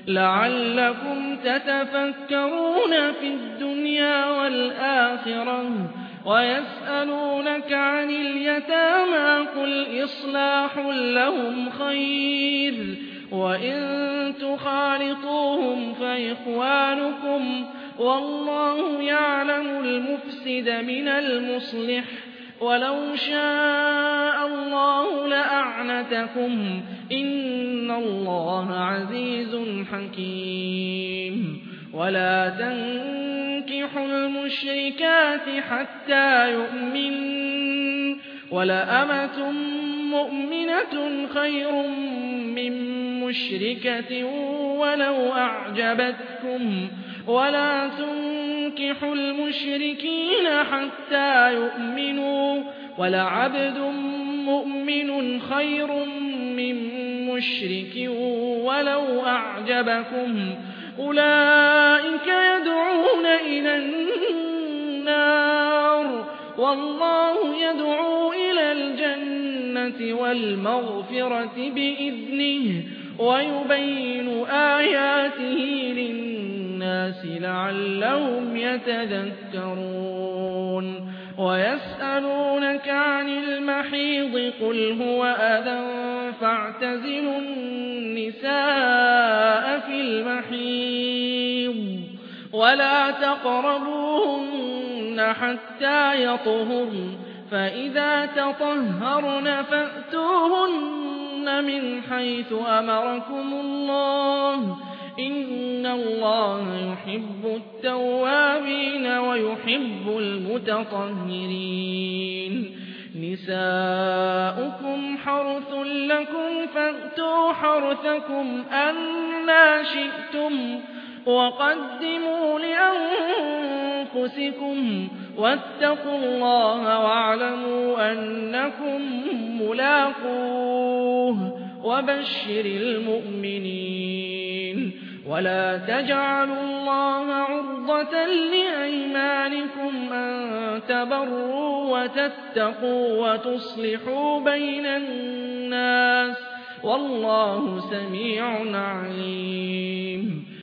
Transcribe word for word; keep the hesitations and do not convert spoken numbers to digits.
لعلكم تتفكرون في الدنيا والآخرة. ويسألونك عن اليتامى قل إصلاح لهم خير وإن تخالطوهم فإخوانكم والله يعلم المفسد من المصلح ولو شاء الله لأعنتكم إن الله عزيز حكيم. ولا تنكحوا المشركات حتى يؤمنوا ولأمة مؤمنة خير من مشركة ولو أعجبتكم ولا تنكحوا المشركين حتى يؤمنوا ولعبد مؤمن خير من مشرك ولو أعجبكم أولئك يدعون إلى النار والله يدعو إلى الجنة والمغفرة بإذنه ويبين آياته للناس لعلهم يتذكرون. ويسألونك عن المحيض قل هو أذى فاعتزلوا النساء في المحيض ولا تقربوهن حتى يطهرن فإذا تطهرن فأتوهن من حيث أمركم الله إن الله يحب التوابين ويحب المتطهرين. نساؤكم حرث لكم فأتوا حرثكم أنى شئتم وقدموا لأنفسكم واتقوا الله واعلموا أنكم ملاقوه وبشر المؤمنين. ولا تجعلوا الله عرضة لأيمانكم أن تبروا وتتقوا وتصلحوا بين الناس والله سميع عليم.